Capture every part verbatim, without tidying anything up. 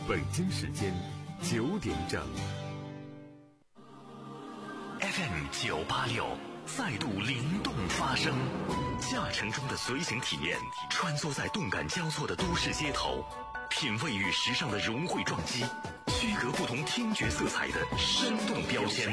北京时间九点整。 F M 九八六再度灵动发声，驾乘中的随行体验，穿梭在动感交错的都市街头，品味与时尚的融汇撞击，区隔不同听觉色彩的生动标签。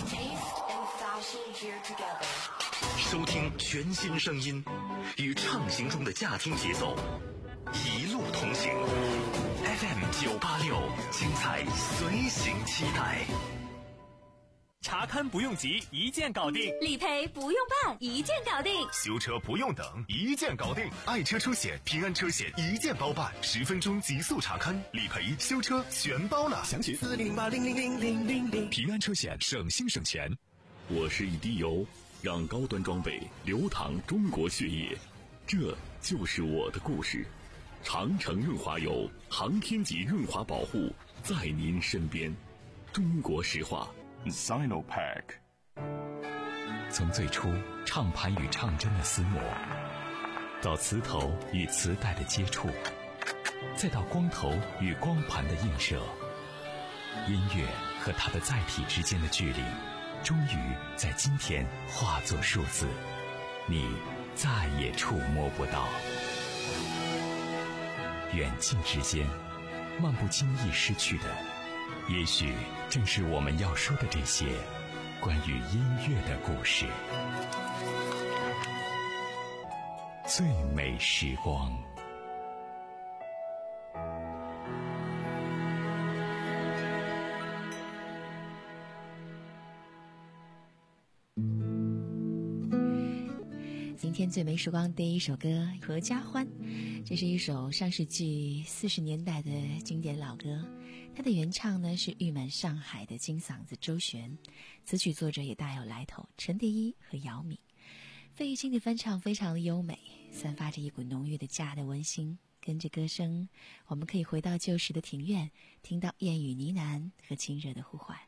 收听全新声音，与畅行中的驾听节奏一路同行。F M 九八六，精彩随行期待。 查勘不用急，一键搞定； 理赔不用办，一键搞定； 修车不用等，一键搞定。爱车出险，平安车险一键包办，十分钟极速查勘，理赔、修车全包了。详情四零八零零零零零零。平安车险，省心省钱。 我是一滴油，让高端装备流淌中国血液，这就是我的故事。长城润滑油，航天级润滑保护，在您身边。中国石化。 Sinopec。 从最初唱盘与唱针的厮磨，到磁头与磁带的接触，再到光头与光盘的映射，音乐和它的载体之间的距离终于在今天化作数字，你再也触摸不到。远近之间，漫不经意失去的，也许正是我们要说的这些关于音乐的故事。最美时光。 今天最美时光第一首歌《合家欢》，这是一首上世纪四十年代的经典老歌，它的原唱呢是誉满上海的金嗓子周璇，词曲作者也大有来头，陈蝶衣和姚敏。费玉清的翻唱非常的优美，散发着一股浓郁的家的温馨。跟着歌声，我们可以回到旧时的庭院，听到燕语呢喃和亲热的呼唤。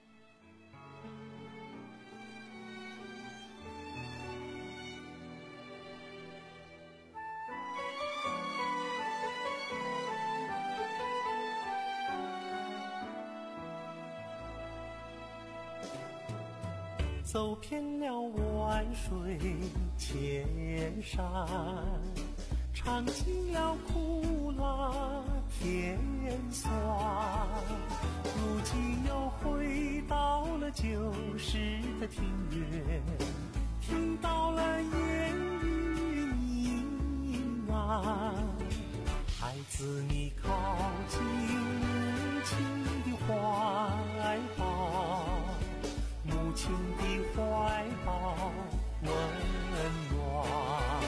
走遍了万水千山，尝尽了苦辣甜酸，如今又回到了旧时的庭院，听到了烟雨呢喃。孩子，你靠近母亲的怀抱，母亲的怀抱温暖，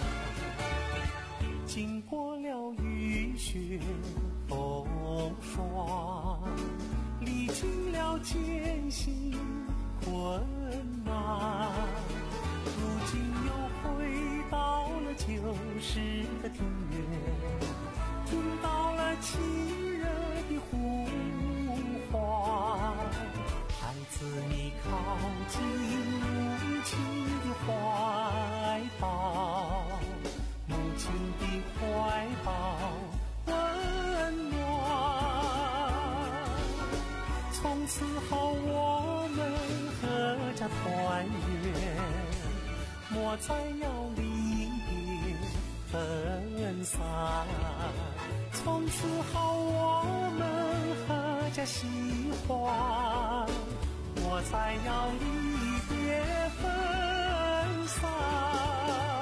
经过了雨雪风霜，历经了艰辛困难，如今又回到了旧时的庭院，听到了亲热的呼唤。孩子，你靠近母亲的怀抱，母亲的怀抱温暖。从此后我们阖家团圆，莫再要离别分散。从此后我们阖家喜欢，莫再要离别分散。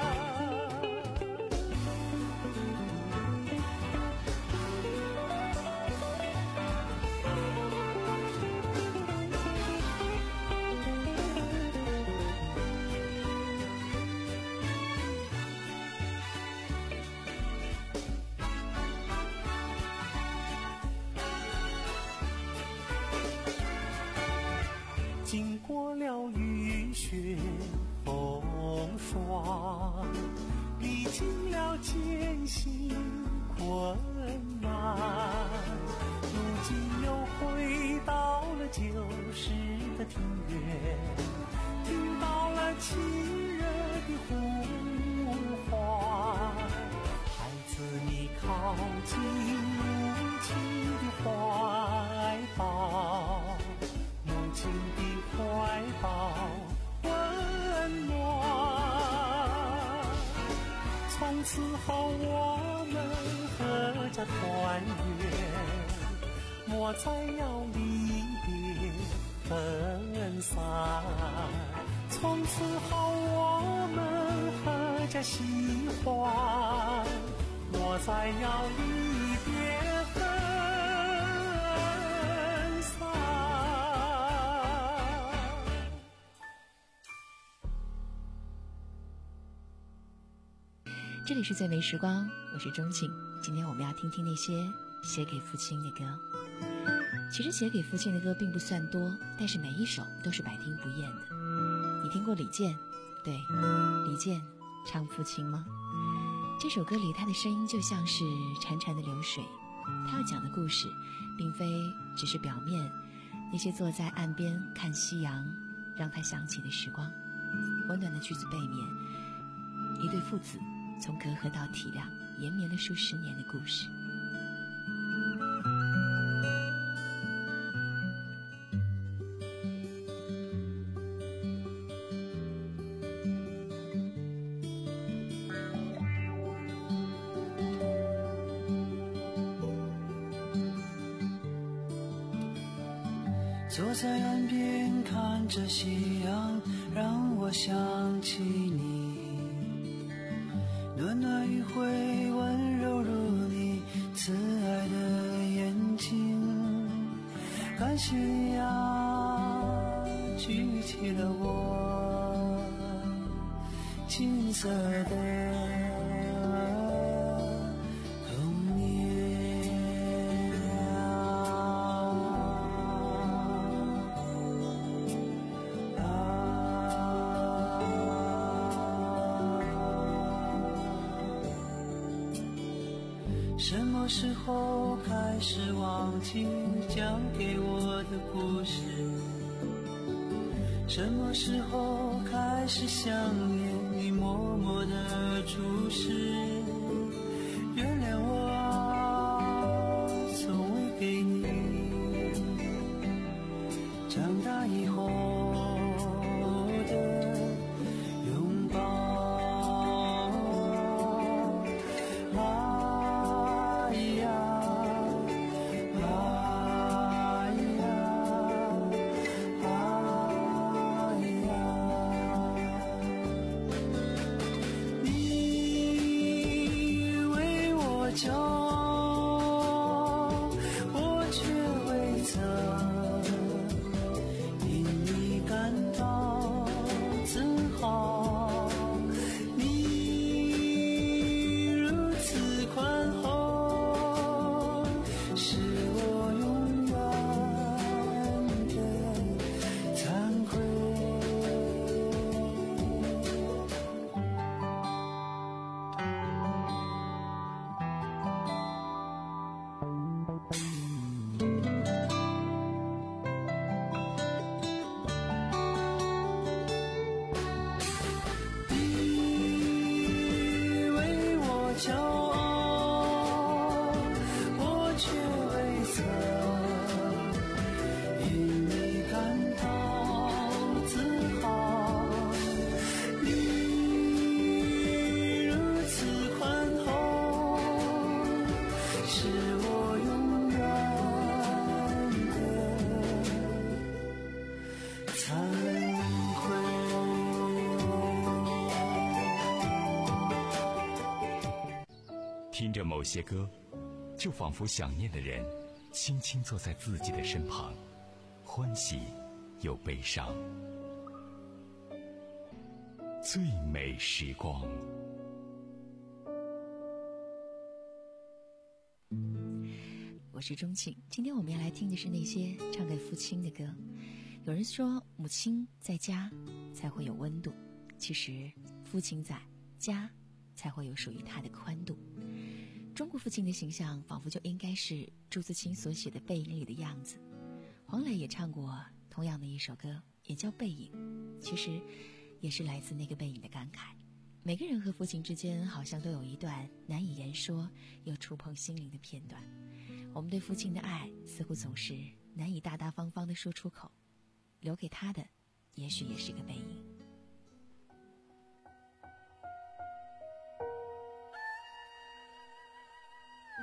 经过了雨雪风霜，历经了艰辛困难，如今又回到了旧时的庭院，听到了亲热的呼唤。孩子，你靠近母亲的此后我们合家团圆，莫再要离别分散。从此后我们合家喜欢，莫再要离别分散。 这里是最美时光，我是钟庆。今天我们要听听那些写给父亲的歌。其实写给父亲的歌并不算多，但是每一首都是百听不厌的。你听过李健？对，李健唱父亲吗？这首歌里他的声音就像是潺潺的流水，他要讲的故事并非只是表面那些坐在岸边看夕阳让他想起的时光。温暖的句子背面，一对父子从隔阂到体谅，延绵了数十年的故事。 坐在岸边看着夕阳，让我想起你，暖暖余晖温柔如你慈爱的眼睛。感谢你啊，举起了我金色的什么时候开始忘记讲给我的故事？什么时候开始想念你默默的注视？原谅我啊，从未给你长大以后的拥抱。 听着某些歌，就仿佛想念的人轻轻坐在自己的身旁，欢喜又悲伤。最美时光。 我是钟庆，今天我们要来听的是那些唱给父亲的歌。有人说母亲在家才会有温度，其实父亲在家才会有属于他的宽度。中国父亲的形象仿佛就应该是朱自清所写的《背影》里的样子。黄磊也唱过同样的一首歌，也叫《背影》，其实也是来自那个背影的感慨。每个人和父亲之间好像都有一段难以言说又触碰心灵的片段，我们对父亲的爱似乎总是难以大大方方地说出口，留给他的也许也是个背影。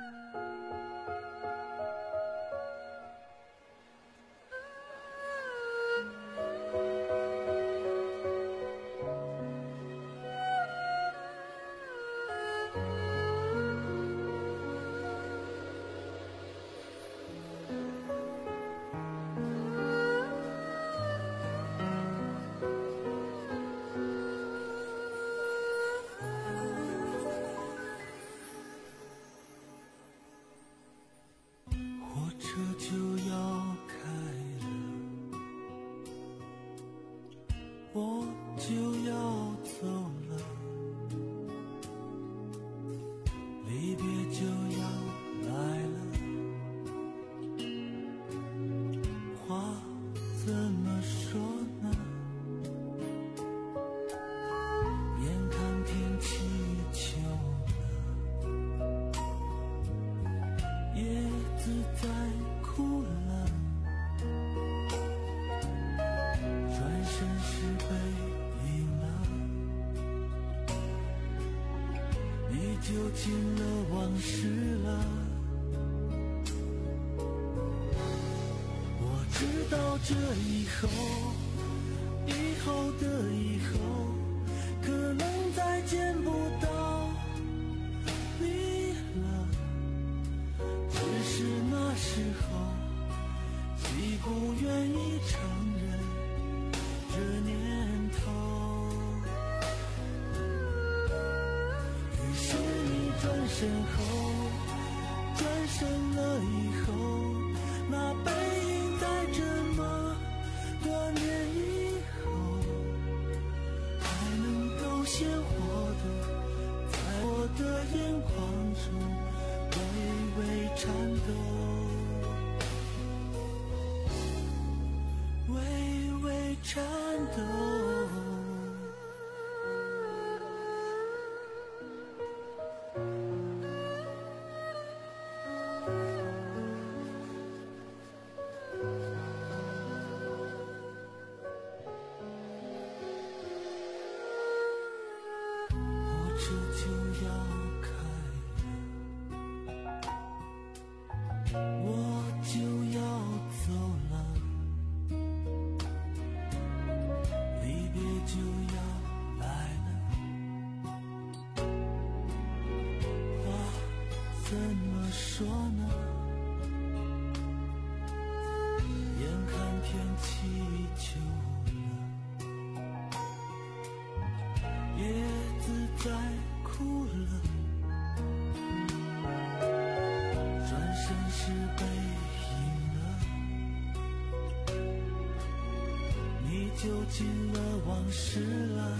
这以后，以后的以后，可能再见不到你了。只是那时候，既不愿意承认这念头。于是你转身后，转身了以后，那背影带着多年以后，还能够鲜活的在我的眼眶中微微颤抖，微微颤抖。就进了往事了。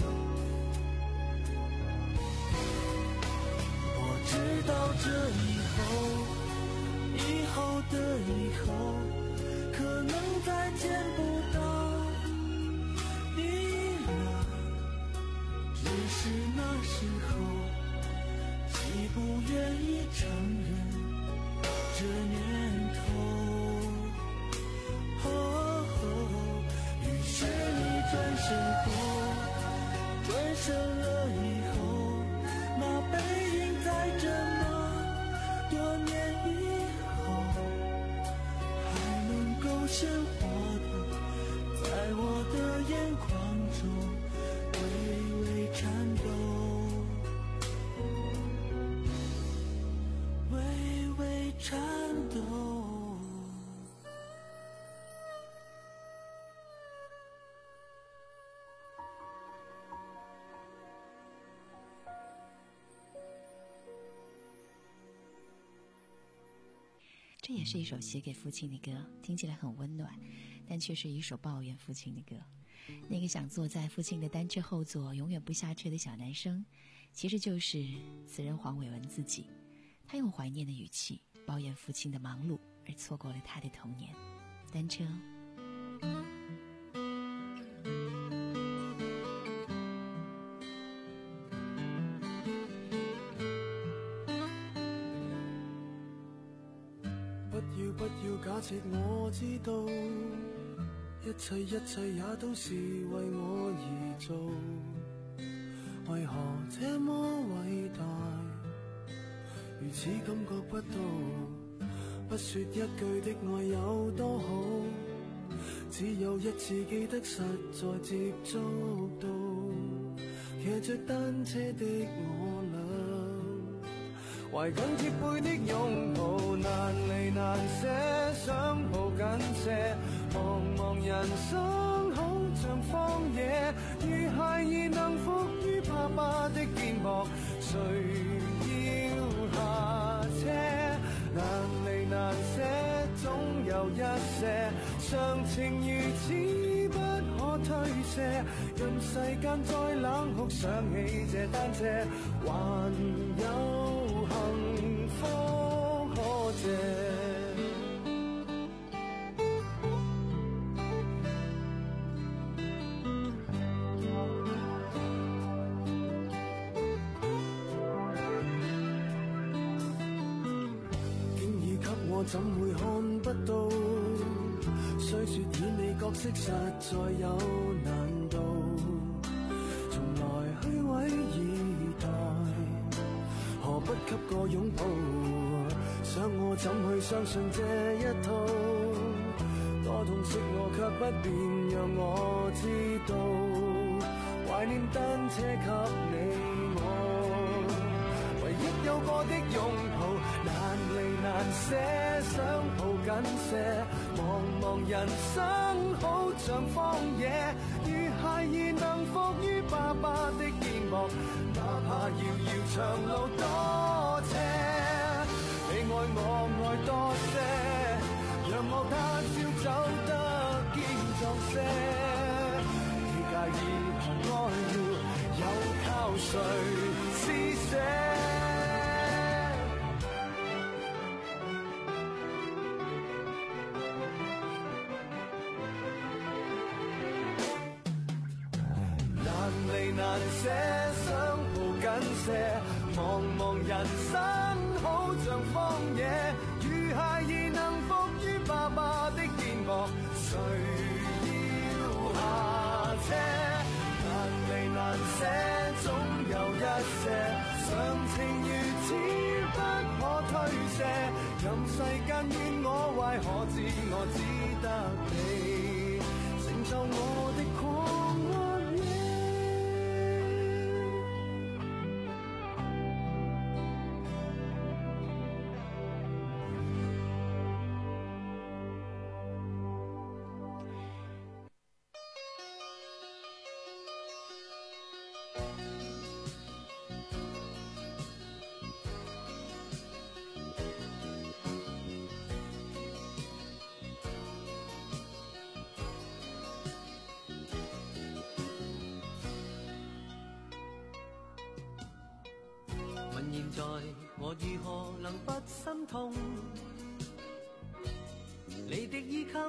我知道这以后，以后的以后，可能再见不到你了。只是那时候，既不愿意承认这念头。转身后，转身了以后，那背影在这么多年以后，还能够鲜活的在我的眼眶中微微颤抖，微微颤抖。 这也是一首写给父亲的歌，听起来很温暖，但却是一首抱怨父亲的歌。那个想坐在父亲的单车后座永远不下车的小男生，其实就是词人黄伟文自己。他用怀念的语气抱怨父亲的忙碌，而错过了他的童年。单车不要假設我知道，一切一切也都是為我而做，為何這麼偉大？ 如此感覺不到，不說一句的愛有多好，只有一次記得實在接觸到，騎着單車的我倆，懷緊貼背的擁抱，難離難捨，想抱緊些，茫茫人生好像荒野，如孩兒能伏於爸爸的肩膊，誰要下車？難離難捨，總有一些常情如此不可推卸，任世間再冷酷，想起這單車，還有幸福可借。我怎會看不到？雖說演你角色實在有難度，從來虛偽以待，何不給個擁抱？想我怎去相信這一套？多痛惜我卻不便讓我知道，懷念單車給你我，唯一有過的擁抱，難離難捨。想抱緊些，茫茫人生好像荒野，如孩兒能伏於爸爸的肩膊，哪怕遙遙長路多斜，你愛我愛多些，讓我他朝走得堅壯些，幾介意和愛要有靠誰施捨？難捨，想抱緊些，茫茫人生好像荒野，如孩兒能伏於爸爸的肩膊，誰要下車？難離難捨，總有一些常情如此不可推卸，任世間怨我壞，可知我只得你成就我的狂愛。現在我如何能不心痛？你的衣襟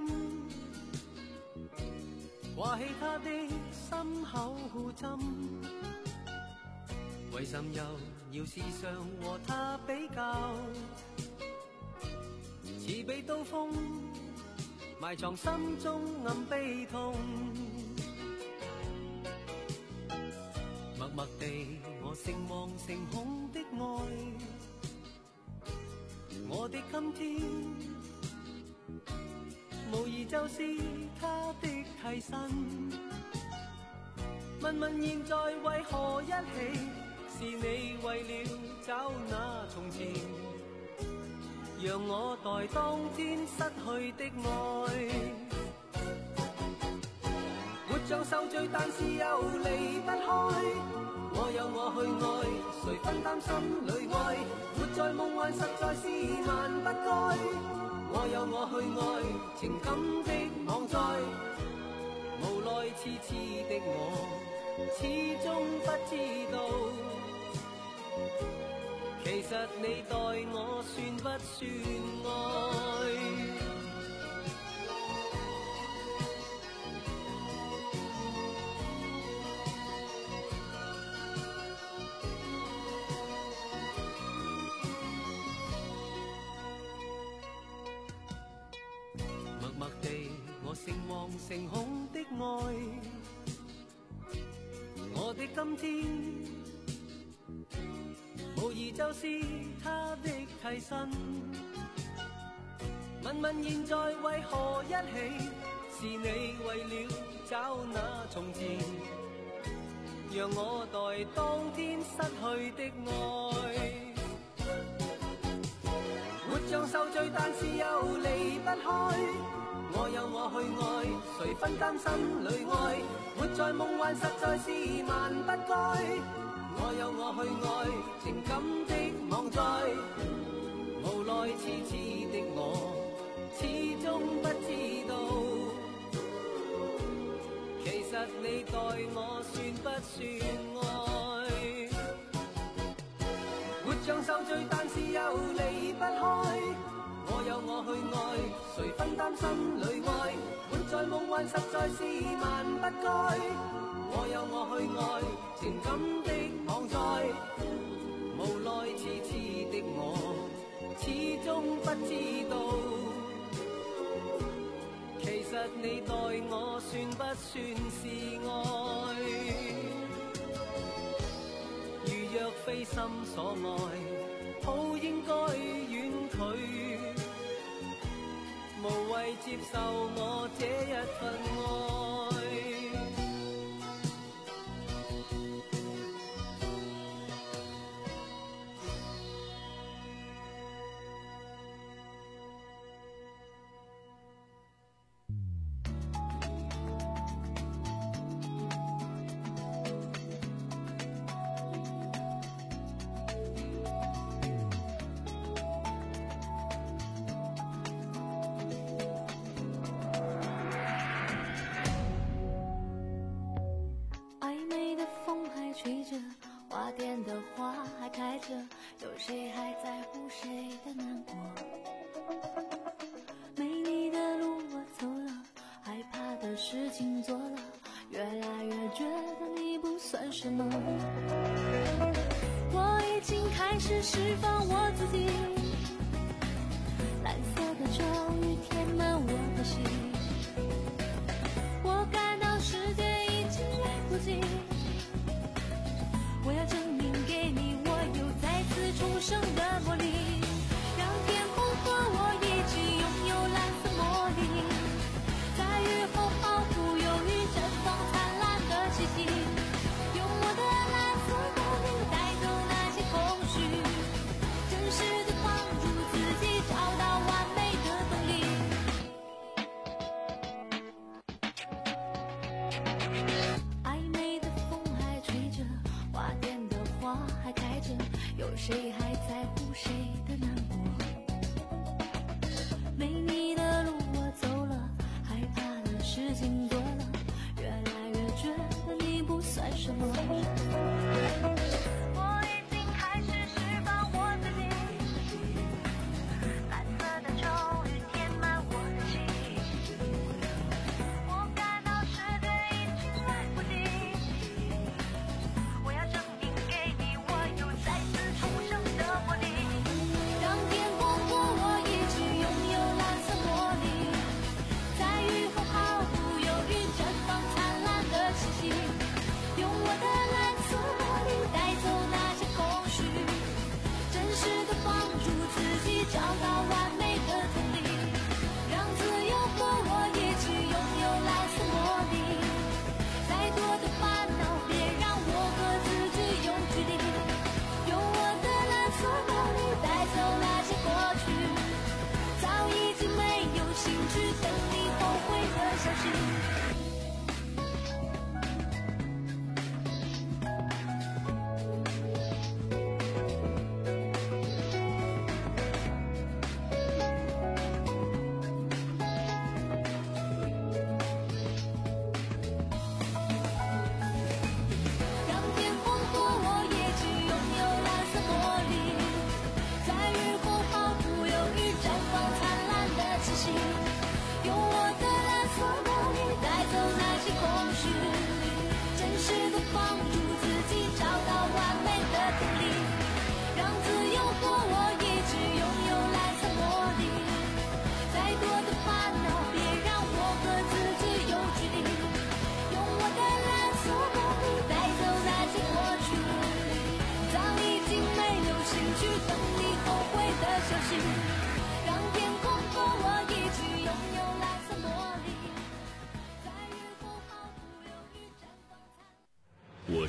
掛起他的心口針，為什又要時常和他比較？似被刀鋒埋藏心中暗悲痛，默默地我誠惶誠恐的愛，我的今天無疑就是他的替身。問問現在為何一起？是你為了找那從前，讓我待當天失去的愛。活像受罪，但是又離不開。我有我去愛，誰分擔心裏愛？活在夢幻實在是萬不該。我有我去愛，情感的網載，無奈痴痴的我，始終不知道，其實你待我算不算愛？默地我誠惶誠恐的愛，我的今天無疑疑就是他的替身。问问现在为何一起？是你为了找那从前，让我待当天失去的爱。活像受罪，但是又离不开。我有我去愛，誰分擔心裏愛？活在夢幻實在是萬不該。我有我去愛，情感的網在。無奈痴痴的我，始終不知道，其實你待我算不算愛？活像受罪，但是又離不開。我有我去愛，誰分擔心裏愛？活在夢幻實在是萬不該。我有我去愛，情感的網在。無奈痴痴的我，始終不知道，其實你待我算不算是愛？如若非心所愛，好應該遠距。無謂接受我這一份愛。花店的花还开着，有谁还在乎谁的难过？没你的路我走了，害怕的事情做了，越来越觉得你不算什么。我已经开始释放我自己，蓝色的咒语填满我的心，我感到世界已经来不及，我要证明给你，我有再次重生的魔力，让天空和我一起拥有蓝色魔力，在雨后毫不犹豫绽放灿烂的气息，用我的蓝色光明带走那些空虚，真实的话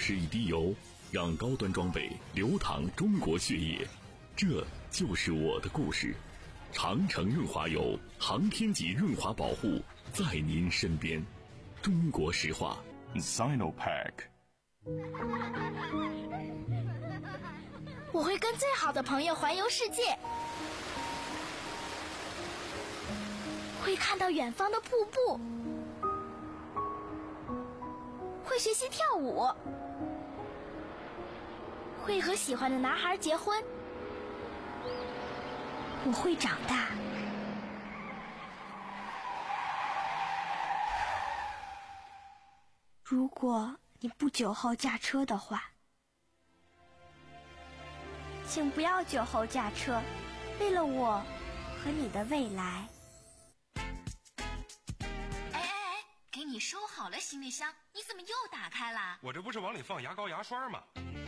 是一滴油，让高端装备流淌中国血液，这就是我的故事。长城润滑油，航天级润滑保护，在您身边。中国石化 Sinopac。 我会跟最好的朋友环游世界，会看到远方的瀑布，会学习跳舞，会和喜欢的男孩结婚。我会长大。如果你不酒后驾车的话，请不要酒后驾车，为了我和你的未来。 哎哎哎，给你收好了行李箱，你怎么又打开了？ 我这不是往里放牙膏牙刷吗？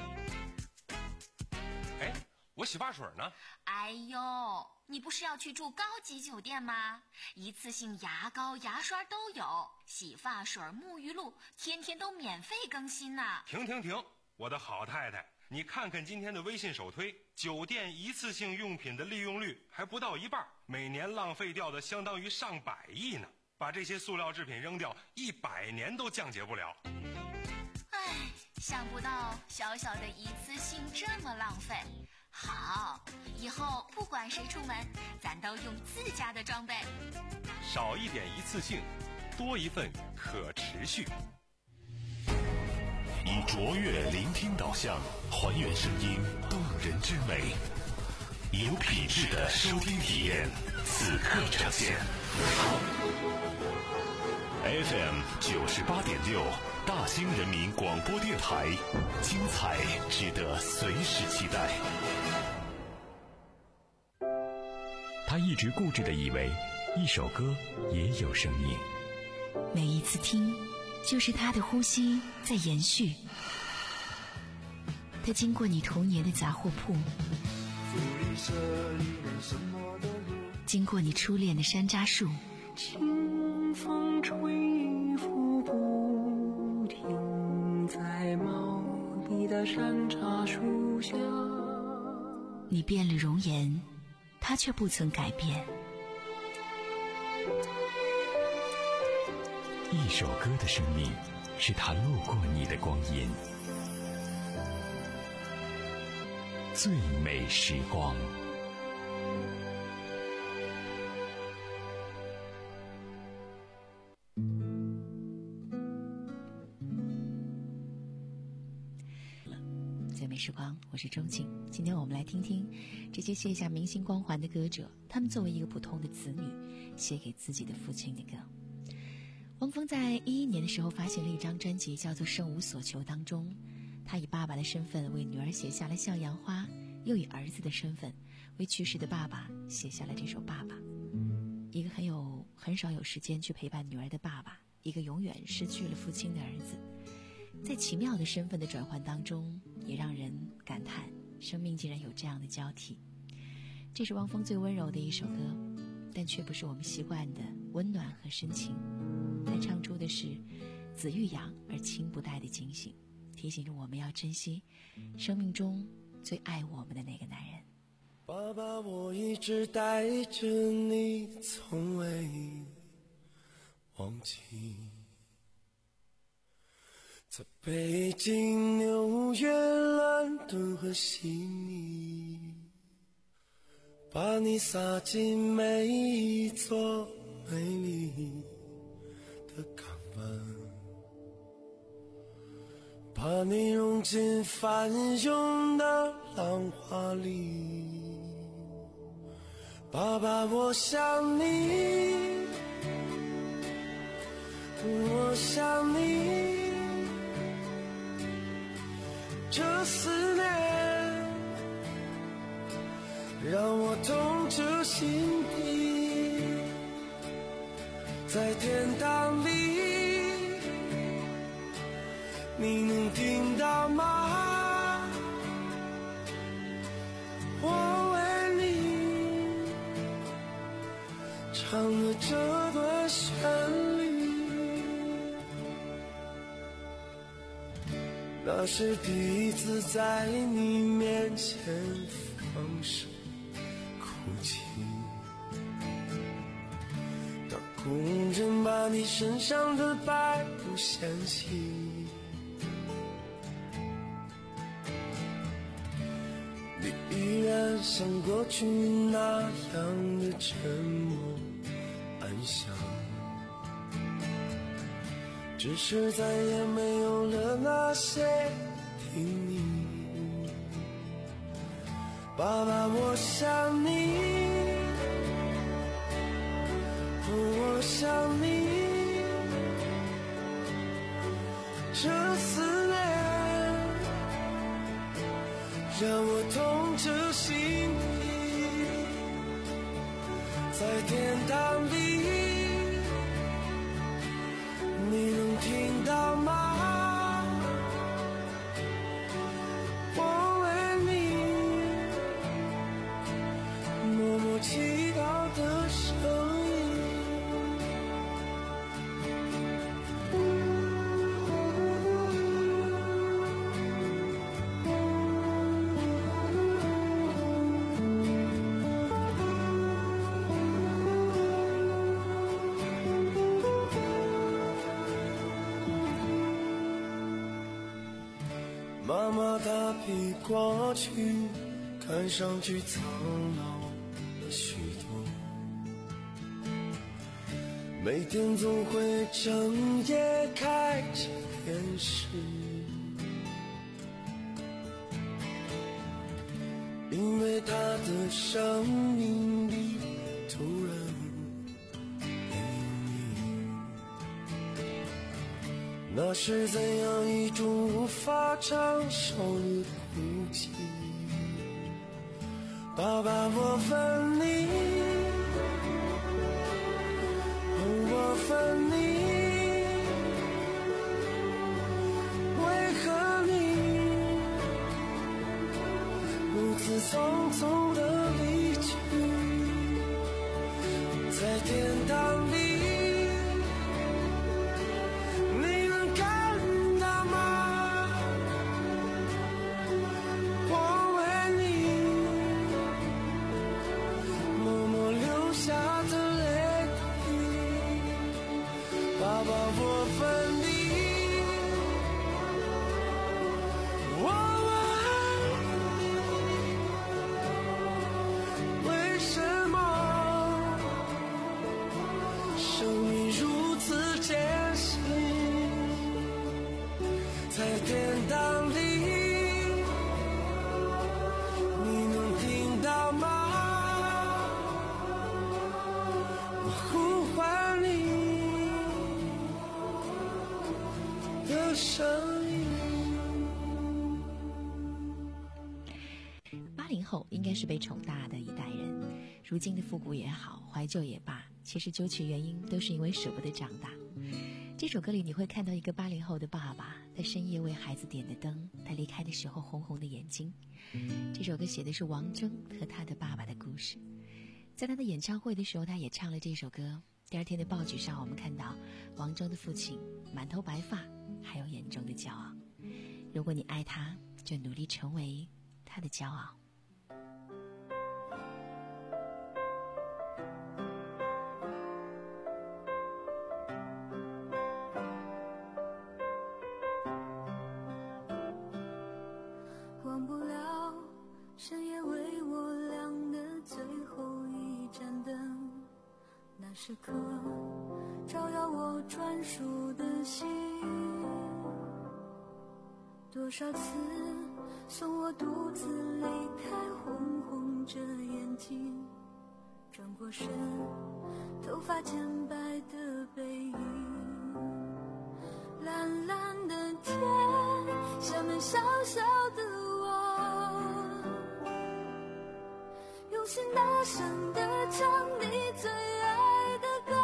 哎，我洗发水呢？ 哎呦，你不是要去住高级酒店吗？一次性牙膏牙刷都有，洗发水沐浴露天天都免费更新呢。 停停停，我的好太太，你看看今天的微信首推，酒店一次性用品的利用率还不到一半，每年浪费掉的相当于上百亿呢。把这些塑料制品扔掉，一百年都降解不了。 唉，想不到小小的一次性这么浪费。好，以后不管谁出门，咱都用自家的装备。 少一点一次性，多一份可持续。 以卓越聆听导向，还原声音动人之美，有品质的收听体验，此刻呈现。F M 九十八点六，大兴人民广播电台，精彩值得随时期待。 他一直固执地以为，一首歌也有生命。 每一次听，就是他的呼吸在延续。他经过你童年的杂货铺，经过你初恋的山楂树， 清风吹拂不停，在茂密的山楂树下。 你变了容颜，他却不曾改变。 一首歌的生命，是他路过你的光阴。最美时光。 最美时光，我是周静。今天我们来听听这些卸下明星光环的歌者，他们作为一个普通的子女，写给自己的父亲的歌。汪峰在一一年的时候发行了一张专辑，叫做《生无所求》，当中他以爸爸的身份为女儿写下了《向阳花》，又以儿子的身份为去世的爸爸写下了这首《爸爸》。一个很有很少有时间去陪伴女儿的爸爸，一个永远失去了父亲的儿子，在奇妙的身份的转换当中，也让人感叹生命竟然有这样的交替。这是汪峰最温柔的一首歌，但却不是我们习惯的温暖和深情。他唱出的是子欲养而亲不待的警醒，提醒着我们要珍惜生命中最爱我们的那个男人。 爸爸，我一直带着你，从未忘记，在北京、纽约、伦敦和悉尼，把你撒进每一座美丽的港湾，把你融进翻涌的浪花里。爸爸，我想你，我想你，这思念让我痛彻心底，在天堂里你能听到吗？我为你唱了这段旋律。 那是第一次在你面前放声哭泣，当工人把你身上的白布掀起，你依然像过去那样的沉默安详，只是再也没有了那些叮咛。爸爸，我想你，我想你，这思念让我痛彻心底，在天堂里你能听到吗？我为你默默祈祷的声音。妈妈她比过去看上去苍老了许多，每天总会整夜开着电视，因为她的生命里突然那是怎样一种无法承受的哭泣？爸爸，我问你，我问你，为何你如此匆匆的离去？在天堂里八零后应该是被宠大的一代人，如今的复古也好，怀旧也罢，其实究其原因都是因为舍不得长大。这首歌里你会看到一个八零后的爸爸，在深夜为孩子点的灯，他离开的时候红红的眼睛。这首歌写的是王铮和他的爸爸的故事，在他的演唱会的时候他也唱了这首歌。第二天的报纸上我们看到王铮的父亲满头白发，还有眼中的骄傲。如果你爱他，就努力成为他的骄傲。 忘不了深夜为我亮的最后一盏灯，那时刻照耀我专属的心。多少次送我独自离开，红红着眼睛，转过身，头发渐白的背影。蓝蓝的天，下面小小的我，用心大声地唱你最爱的歌。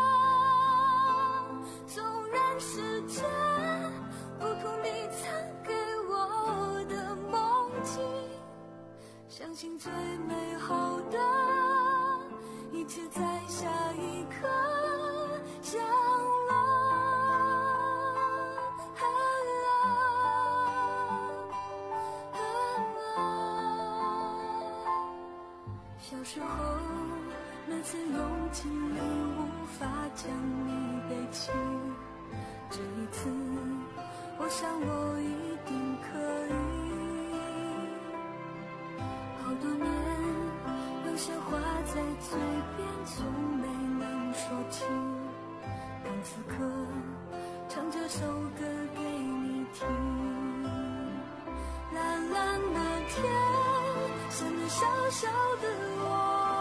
纵然时间不顾你曾给我的梦境，相信最美好的一切在下一刻降落。 时候每次用尽力无法将你背起，这一次我想我一定可以。好多年有些话在嘴边从没能说清，当此刻唱这首歌给你听。蓝蓝的天下面小小的我，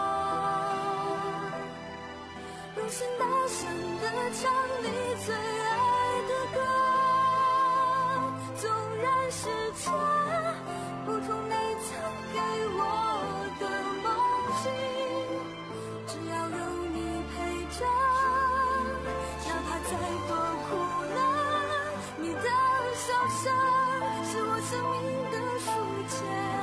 用心大声地唱你最爱的歌，纵然是假，不同你曾给我的梦境，只要有你陪着，哪怕再多苦难，你的笑声是我生命的书签，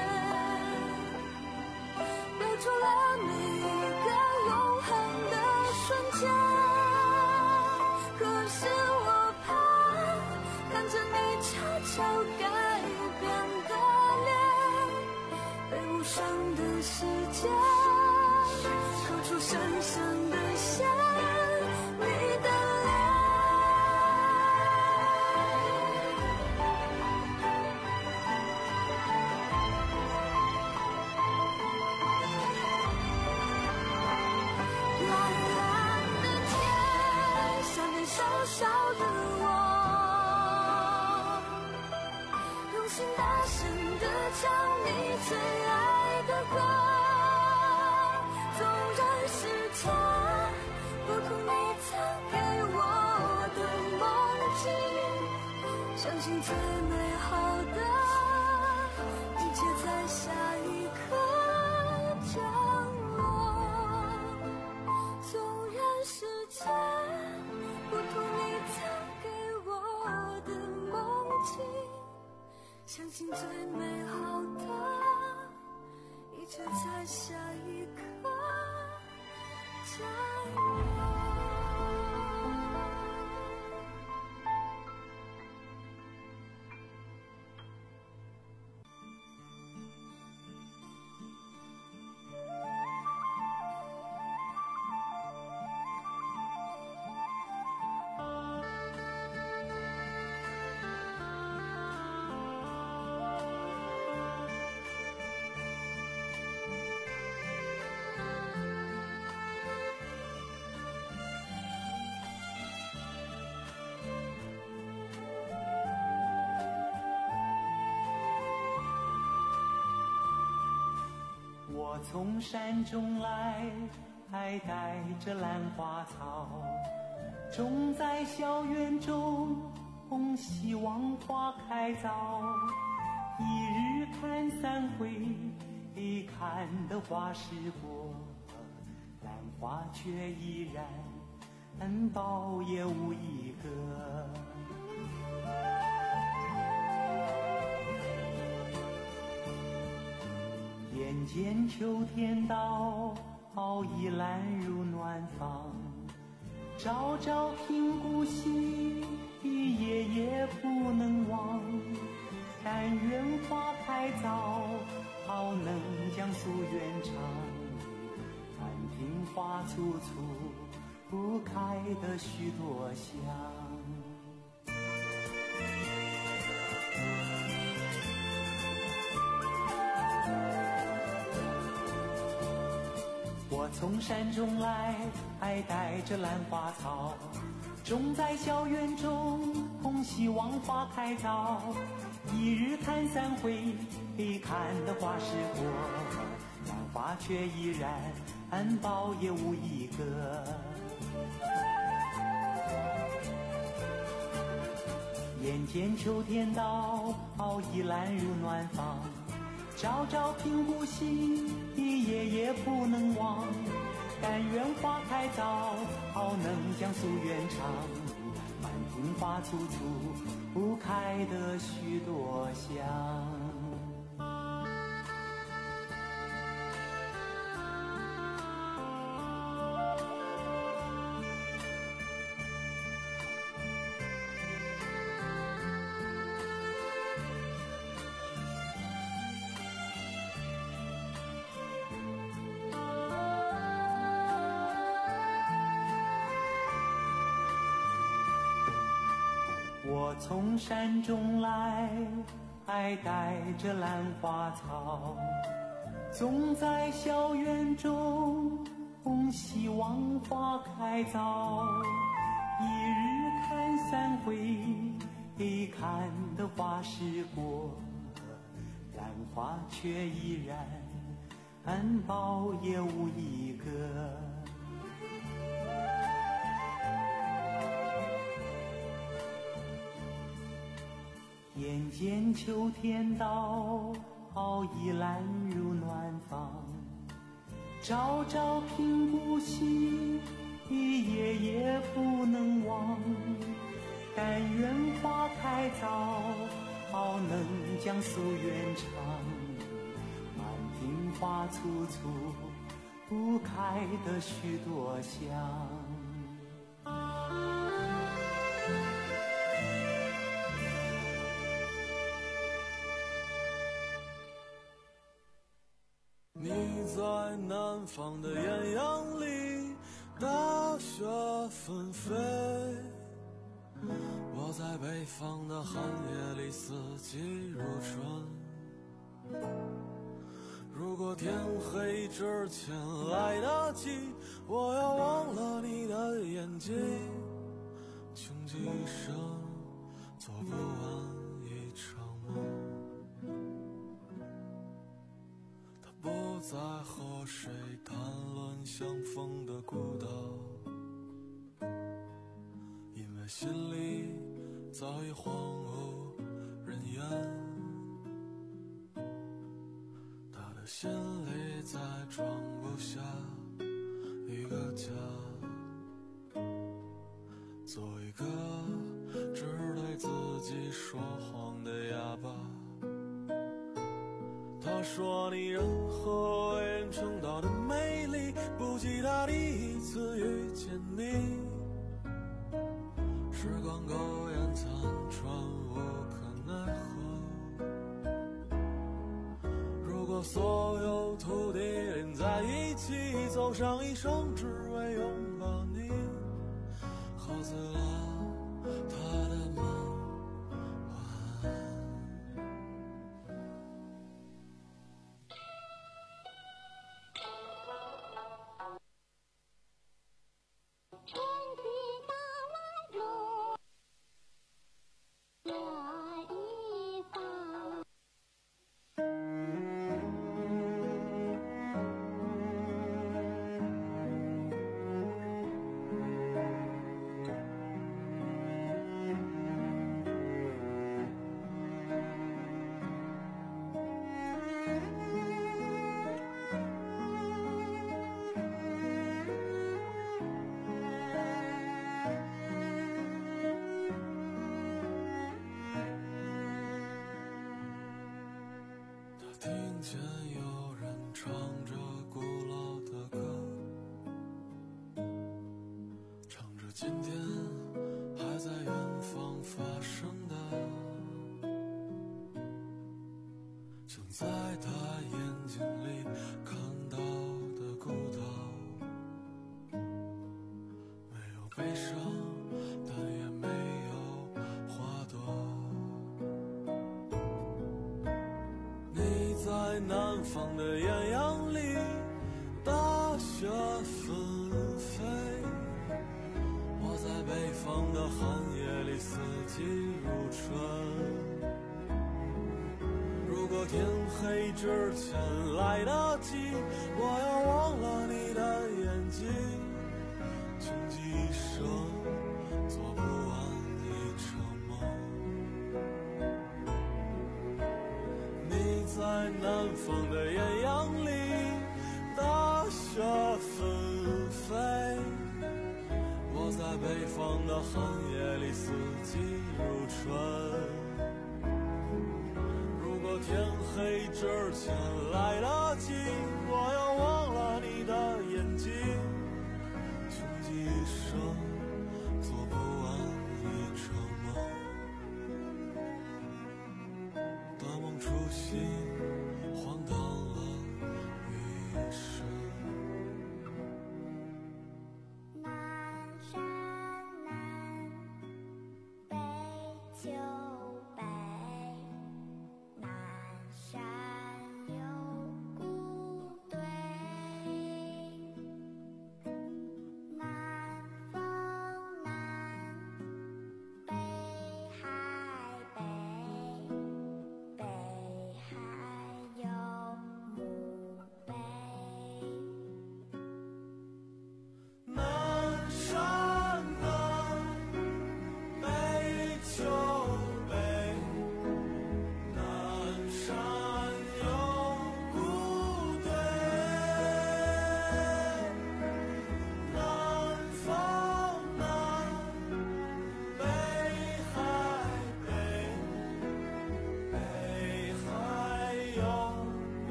标出了每一个永恒的瞬间。可是我怕看着你悄悄改变的脸，被无声的时间刻出深深的线，你的小小的我，用心大声地唱你最爱的歌，纵然是假，不同你曾给我的梦境，相信最美好的一切在下一刻降落，纵然是假，不同你曾给我的梦境，相信最美好的一切在下一刻降落。 我从山中来，还带着兰花草，种在校园中，希望花开早。一日看三回，看得花时过，兰花却依然苞也无一个。眼见秋天到，已懒入暖房，朝朝频顾惜，夜夜不能忘。但愿花开早，好能将夙愿偿。满庭花簇簇，不开得许多香。我从山中来，还带着兰花草，种在校园中，希望花开早。一日看三回，看得花时过，兰花却依然苞也无一个。眼见秋天到，已懒入暖房，朝朝频顾惜，夜夜不能忘。但愿花开早，好能将夙愿偿。满庭花簇簇，不开得许多香。 从山中来，带着兰花草，总在校园中希望花开早。一日看三回，看得花时过，兰花却依然含苞也无一个。眼见秋天到，已懒入暖房，朝朝频顾惜，夜夜不能忘。但愿花开早，能将夙愿偿。满庭花簇簇，不开得许多香。 你在南方的艳阳里，大雪纷飞，我在北方的寒夜里，四季如春。如果天黑之前来得及，我要忘了你的眼睛，穷极一生做不完一场梦。不再和谁谈论相逢的孤岛，因为心里早已荒无人烟。他的心里再装不下一个家，做一个只对自己说谎的哑巴。他说你任何为人称道的美丽，不及他第一次遇见你。时光苟延残喘，无可奈何。如果所有土地连在一起，走上一生只为拥抱你，喝醉了他的梦。听见有人唱着古老的歌，唱着今天还在远方发生的，像在他眼睛里看到的孤岛，没有悲伤，但也没有花朵。在南方的艳阳里，大雪纷飞，我在北方的寒夜里，四季如春。如果天黑之前来得及，我要忘了你的眼睛，穷极一生做不完一场梦。在南方的艳阳里，大雪纷飞，我在北方的寒夜里，四季如春。如果天黑之前来得及，我要忘了你的眼睛，穷极一生做不完一场梦，大梦初醒，荒唐了一生。 南山南，北秋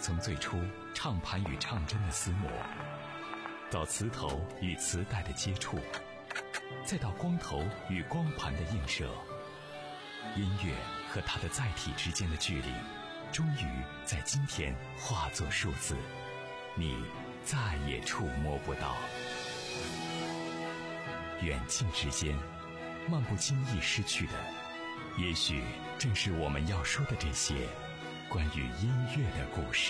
从最初唱盘与唱针的厮磨，到磁头与磁带的接触，再到光头与光盘的映射，音乐和它的载体之间的距离，终于在今天化作数字，你再也触摸不到。远近之间，漫不经意失去的，也许正是我们要说的这些关于音乐的故事。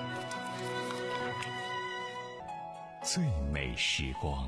最美时光。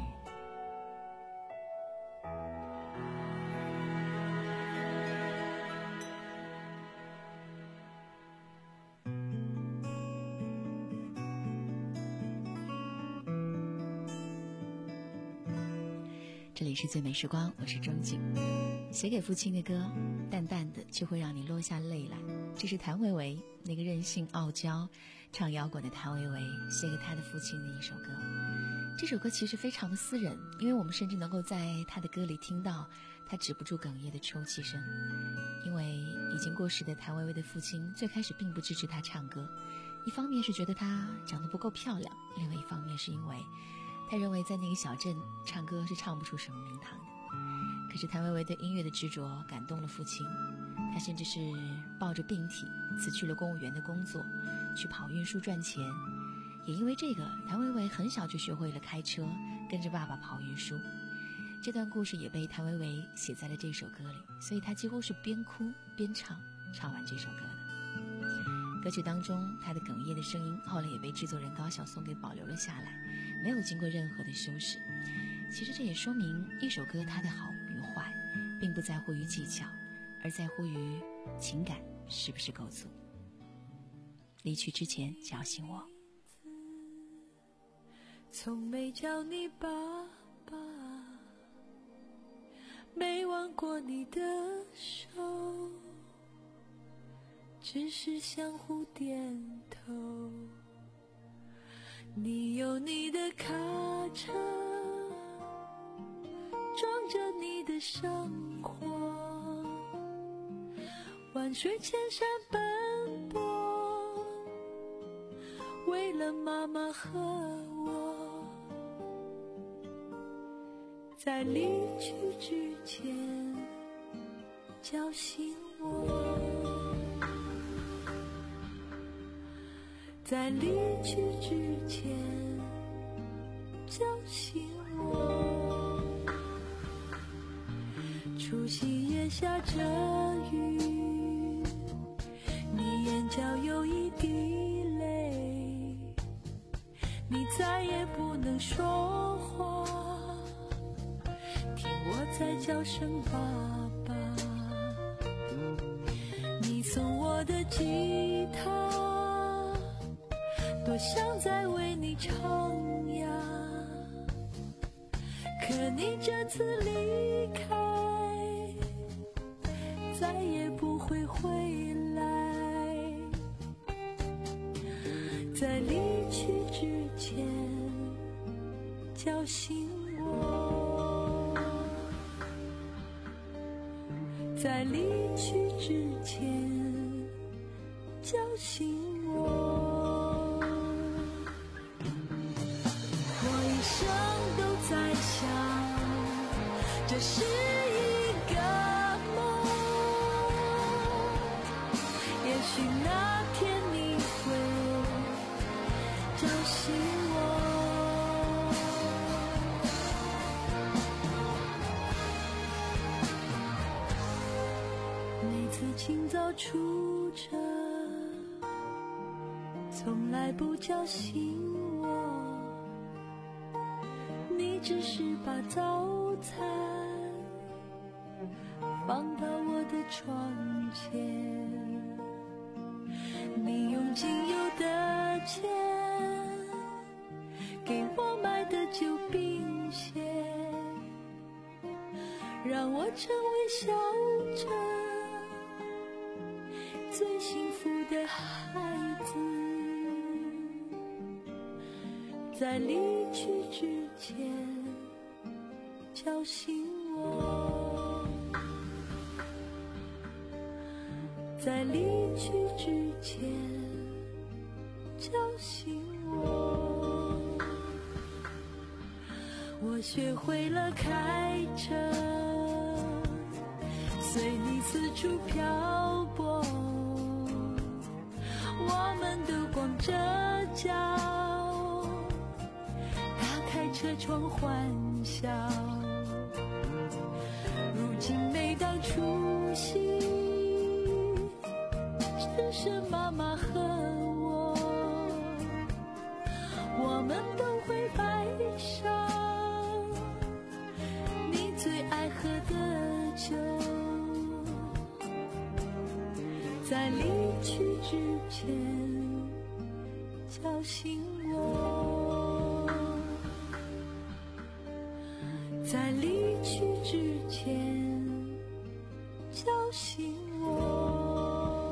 这里是最美时光，我是钟景。写给父亲的歌，淡淡的就会让你落下泪来。这是谭维维，那个任性傲娇唱摇滚的谭维维写给他的父亲的一首歌。这首歌其实非常的私人，因为我们甚至能够在他的歌里听到他止不住哽咽的抽泣声。因为已经过世的谭维维的父亲最开始并不支持他唱歌，一方面是觉得他长得不够漂亮，另外一方面是因为他认为在那个小镇唱歌是唱不出什么名堂的。可是谭维维对音乐的执着感动了父亲，他甚至是抱着病体辞去了公务员的工作，去跑运输赚钱。也因为这个，谭维维很小就学会了开车，跟着爸爸跑运输。这段故事也被谭维维写在了这首歌里，所以他几乎是边哭边唱，唱完这首歌的。歌曲当中他的哽咽的声音后来也被制作人高晓松给保留了下来，没有经过任何的修饰。其实这也说明一首歌它的好与坏并不在乎于技巧，而在乎于情感是不是够足。离去之前叫醒我， 从没叫你爸爸，没挽过你的手，只是相互点头。你有你的卡车，装着你的生活，万水千山奔波，为了妈妈和我。在离去之前叫醒我，在离去之前叫醒我。除夕夜下着雨，你眼角有一滴泪，你再也不能说话，听我在叫声爸爸。你送我的吉他，多想再为你唱呀，可你这次离开，再也不会回来。在离去之前叫醒我，在离去之前叫醒我。我一生都在想，这是一个梦，也许那天你会叫醒我。每次清早出车，从来不叫醒我，你只是把早餐放到我的床前，你用仅有的钱给我买的旧冰鞋，让我成为小镇最幸福的孩子。在离去之前叫醒我，在离去之前叫醒我。我学会了开车，随你四处漂泊，我们都光着脚，打开车窗欢笑。如今每当除夕，只剩妈妈和我，我们都会摆上你最爱喝的酒，在离去之前叫醒我，在离去之前叫醒我。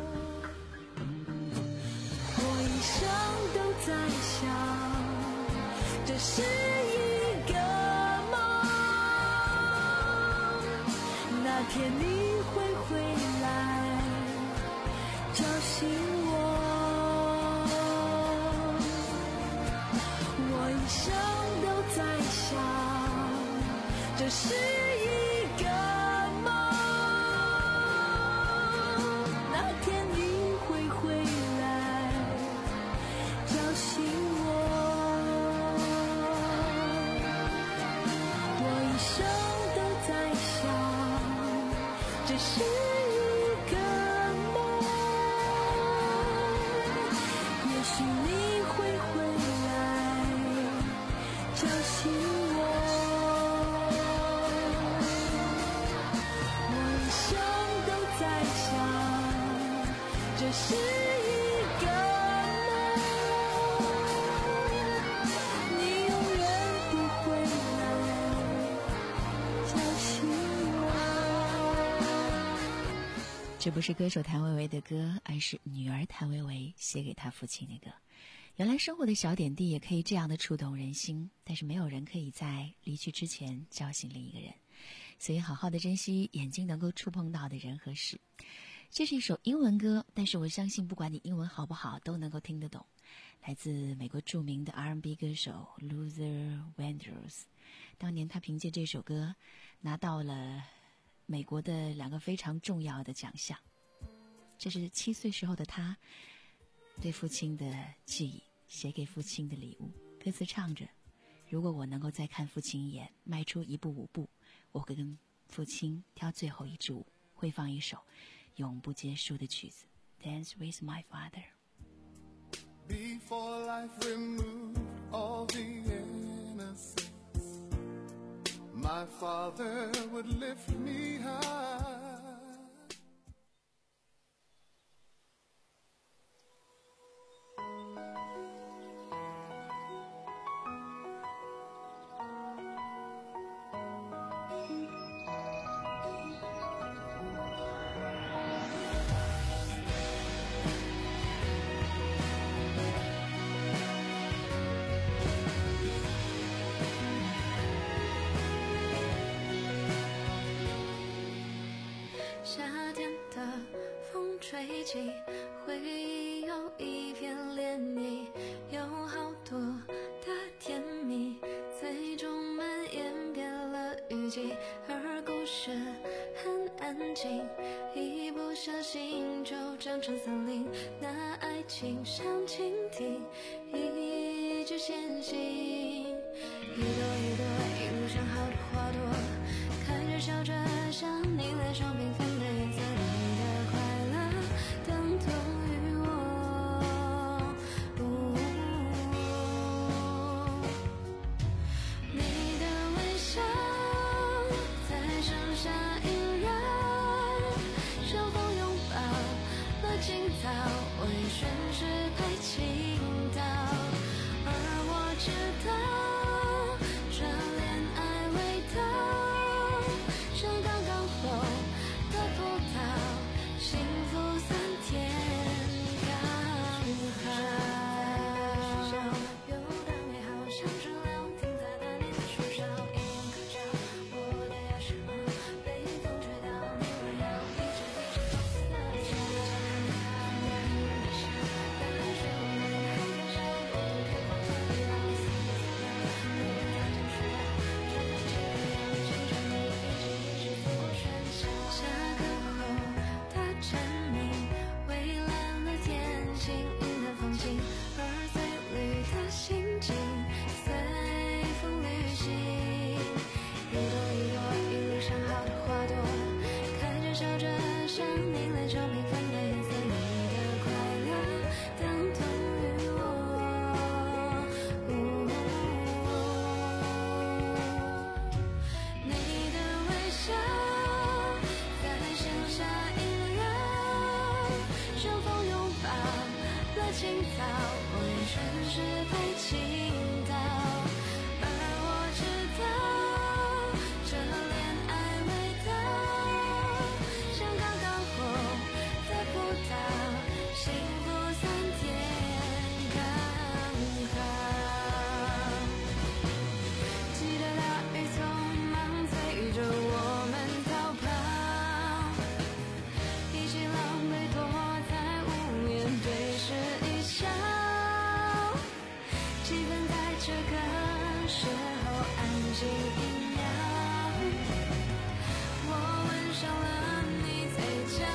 我一生都在想，这是一个梦，那天你会回来叫醒我。我一生都在想，这是一个梦，那天你会回来叫醒我。我一生都在想，这是一个梦，也许你会回来叫醒我。我一生都在想，这是一个梦，你永远不会来叫醒我。 这不是歌手谭维维的歌，而是女儿谭维维写给她父亲的歌。原来生活的小点滴也可以这样的触动人心，但是没有人可以在离去之前叫醒另一个人，所以好好的珍惜眼睛能够触碰到的人和事。这是一首英文歌，但是我相信不管你英文好不好都能够听得懂。来自美国著名的 R and B 歌手 Luther Vandross， 当年他凭借这首歌拿到了美国的两个非常重要的奖项。这是七岁时候的他对父亲的记忆，写给父亲的礼物。歌词唱着，如果我能够再看父亲一眼，迈出一步五步，我会跟父亲跳最后一支舞，会放一首永不结束的曲子 Dance with my father。 Before life removed all the innocence, my father would lift me high. 回忆有一片涟漪，有好多的甜蜜，最终蔓延变了雨季，而故事很安静，一不小心就长成森林，那爱情像蜻蜓，一直前行，一朵一朵一路上好多花朵，开着笑着像你脸上缤纷的颜色，你的快乐等同于我、哦、你的微笑在盛夏依然，手风拥抱了今早，微醺时拍倾倒，而我知道这恋爱味道像刚刚红的葡萄。 沉迷，蔚蓝的天，幸运的风景，而最绿的心境，随风旅行。一朵一朵一路上好的花朵，开着笑着像你来尝缤纷的颜色，你的快乐等同于我。你的微笑在盛夏萦绕，相逢拥抱了青草，我愿顺势陪倾倒。而我知道这恋爱味道像刚刚红的葡萄，幸福酸甜刚好。记得大雨匆忙催着我们逃跑，一起狼狈躲在屋檐对视一笑，气氛在这个时候安静一秒。我吻上了你嘴角，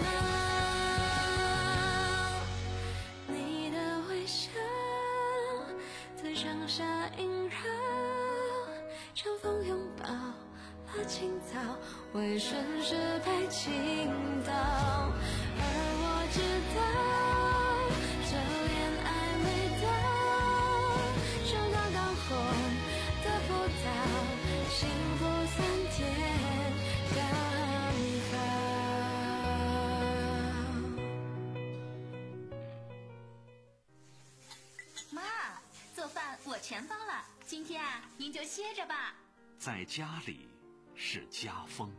你的微笑在盛夏萦绕，相逢拥抱了青草，我也顺势陪倾倒。而我知道这恋爱味道像刚刚红的葡萄，幸福酸甜刚好。 妈，做饭我全包了，今天啊，您就歇着吧。 在家里是家风，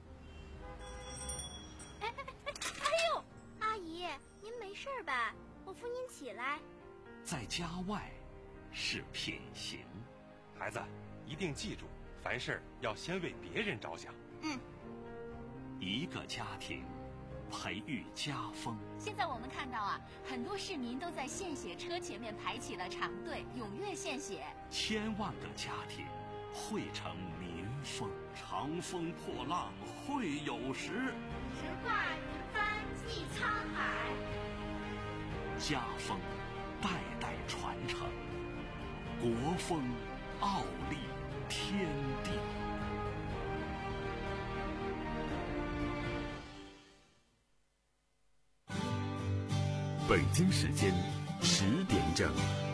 哎哎哎哎呦，阿姨，您没事吧？我扶您起来。 在家外是品行。 孩子，一定记住，凡事要先为别人着想。 嗯。 一个家庭培育家风。 现在我们看到啊，很多市民都在献血车前面排起了长队，踊跃献血。 千万个家庭汇成民风。长风破浪会有时， 直挂云帆济沧海。 家风代代传承，国风傲立天地。 北京时间十点整。